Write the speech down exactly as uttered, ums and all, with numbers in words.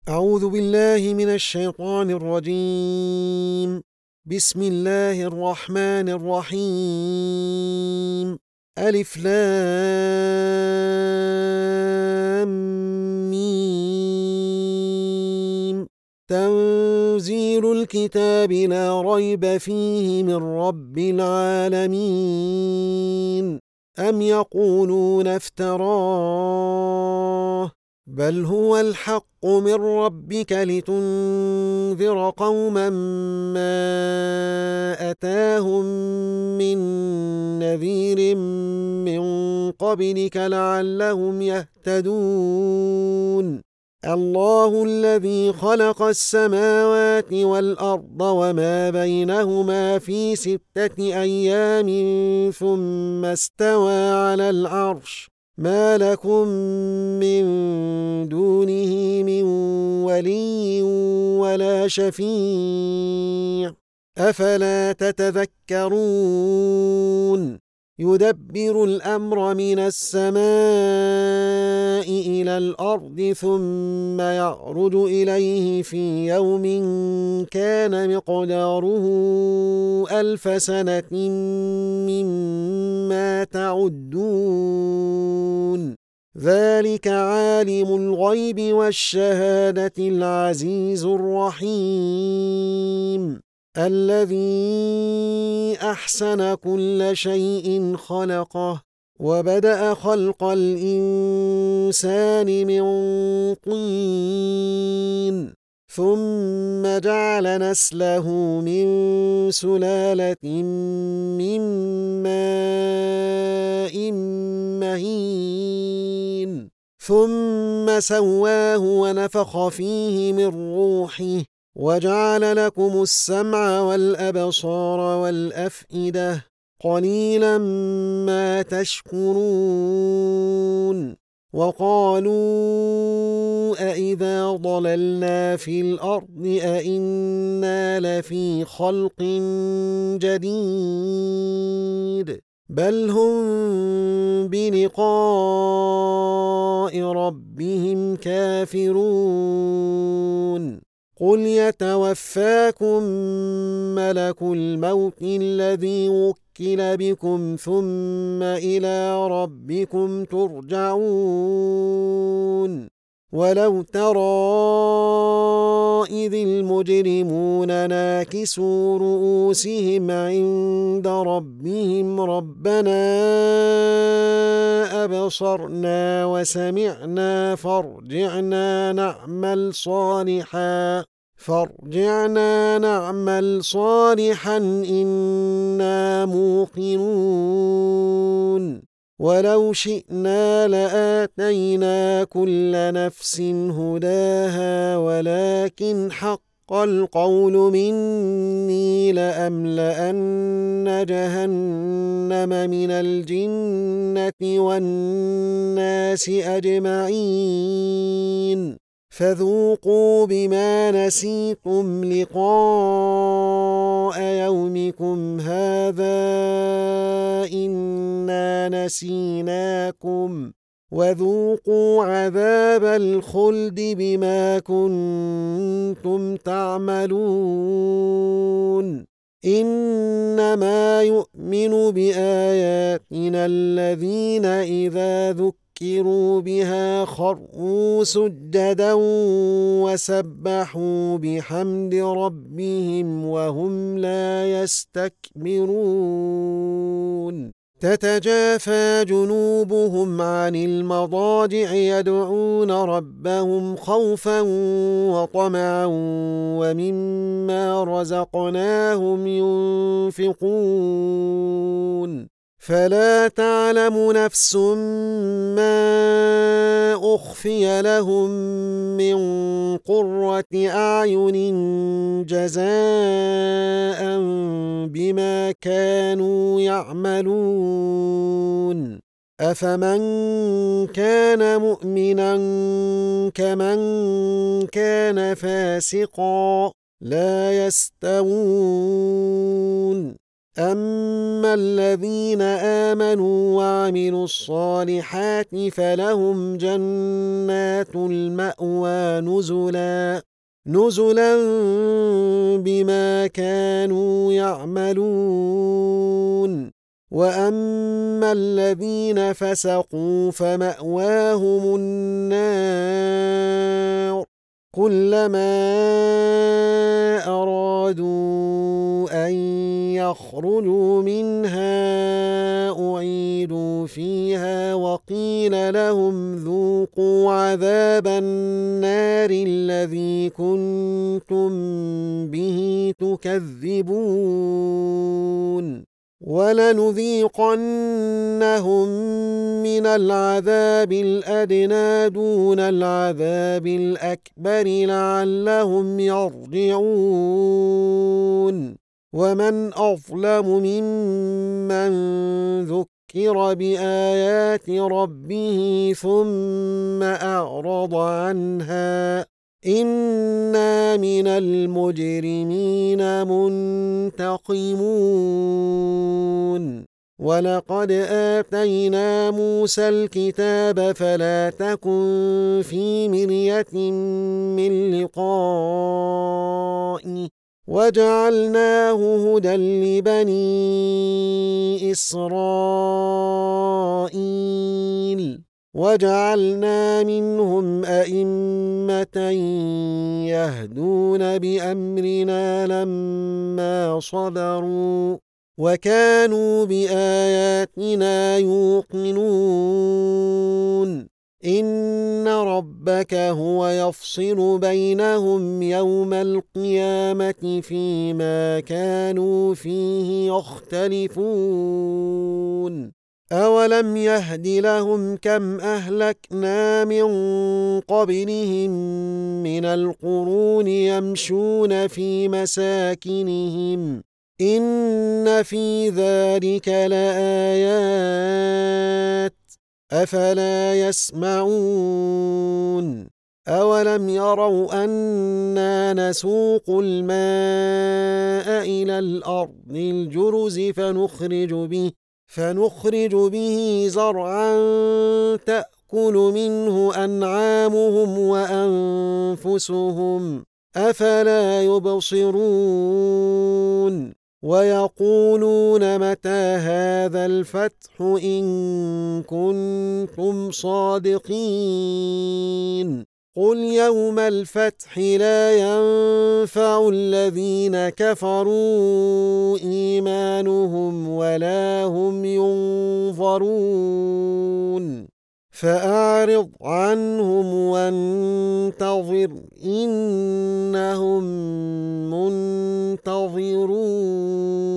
أعوذ بالله من الشيطان الرجيم. بسم الله الرحمن الرحيم. ألف لام ميم. تنزيل الكتاب لا ريب فيه من رب العالمين. أم يقولون افتراه بل هو الحق من ربك لتنذر قوما ما أتاهم من نذير من قبلك لعلهم يهتدون. الله الذي خلق السماوات والأرض وما بينهما في ستة أيام ثم استوى على العرش ما لكم من دونه من ولي ولا شفيع أفلا تتذكرون. يدبر الأمر من السماء إلى الأرض ثم يعرج إليه في يوم كان مقداره ألف سنة مما تعدون. ذلك عالم الغيب والشهادة العزيز الرحيم الذي أحسن كل شيء خلقه وبدأ خلق الإنسان من طين ثم جعل نسله من سلالة من ماء مهين ثم سواه ونفخ فيه من روحه وجعل لكم السمع والأبصار والأفئدة قليلا ما تشكرون. وقالوا أإذا ضللنا في الأرض أإنا لفي خلق جديد بل هم بلقاء ربهم كافرون. قل يتوفاكم ملك الموت الذي وكل بكم ثم إلى ربكم ترجعون. ولو ترى إذ المجرمون ناكسوا رؤوسهم عند ربهم ربنا أبصرنا وسمعنا فارجعنا نعمل صالحا فارجعنا نعمل صالحا إنا موقنون. ولو شئنا لآتينا كل نفس هداها ولكن حق القول مني لأملأن جهنم من الجنة والناس أجمعين فذوقوا بما نسيتم لقاء يومكم هذا إنا نسيناكم وذوقوا عذاب الخلد بما كنتم تعملون. إنما يؤمن بآياتنا الذين إذا ذكروا بها خروا سجدا وسبحوا بحمد ربهم وهم لا يستكبرون. تتجافى جنوبهم عن المضاجع يدعون ربهم خوفا وطمعا ومما رزقناهم ينفقون. فلا تعلم نفس ما أخفي لهم من قرة أعين جزاء بما كانوا يعملون. أفمن كان مؤمنا كمن كان فاسقا لا يستوون أما الذين آمنوا وعملوا الصالحات فلهم جنات المأوى نزلا نزلا بما كانوا يعملون وأما الذين فسقوا فمأواهم النار كلما أرادوا أن يخرجوا منها أعيدوا فيها وقيل لهم ذوقوا عذاب النار الذي كنتم به تكذبون ولنذيقنهم من العذاب الأدنى دون العذاب الأكبر لعلهم يرجعون ومن أظلم ممن ذكر بآيات ربه ثم أعرض عنها إنا من المجرمين منتقمون ولقد آتينا موسى الكتاب فلا تكن في مرية من لقائه وجعلناه هدى لبني إسرائيل وجعلنا منهم أئمة يهدون بأمرنا لما صبروا وكانوا بآياتنا يوقنون إن ربك هو يفصل بينهم يوم القيامة فيما كانوا فيه يختلفون أولم يهد لهم كم أهلكنا من قبلهم من القرون يمشون في مساكنهم إن في ذلك لآيات أفلا يسمعون أولم يروا أنا نسوق الماء إلى الأرض الجرز فنخرج به فنخرج به زرعا تأكل منه أنعامهم وأنفسهم أفلا يبصرون ويقولون متى هذا الفتح إن كنتم صادقين قل يوم الفتح لا ينفع الذين كفروا إيمانهم ولا هم ينظرون فأعرض عنهم وانتظر إنهم منتظرون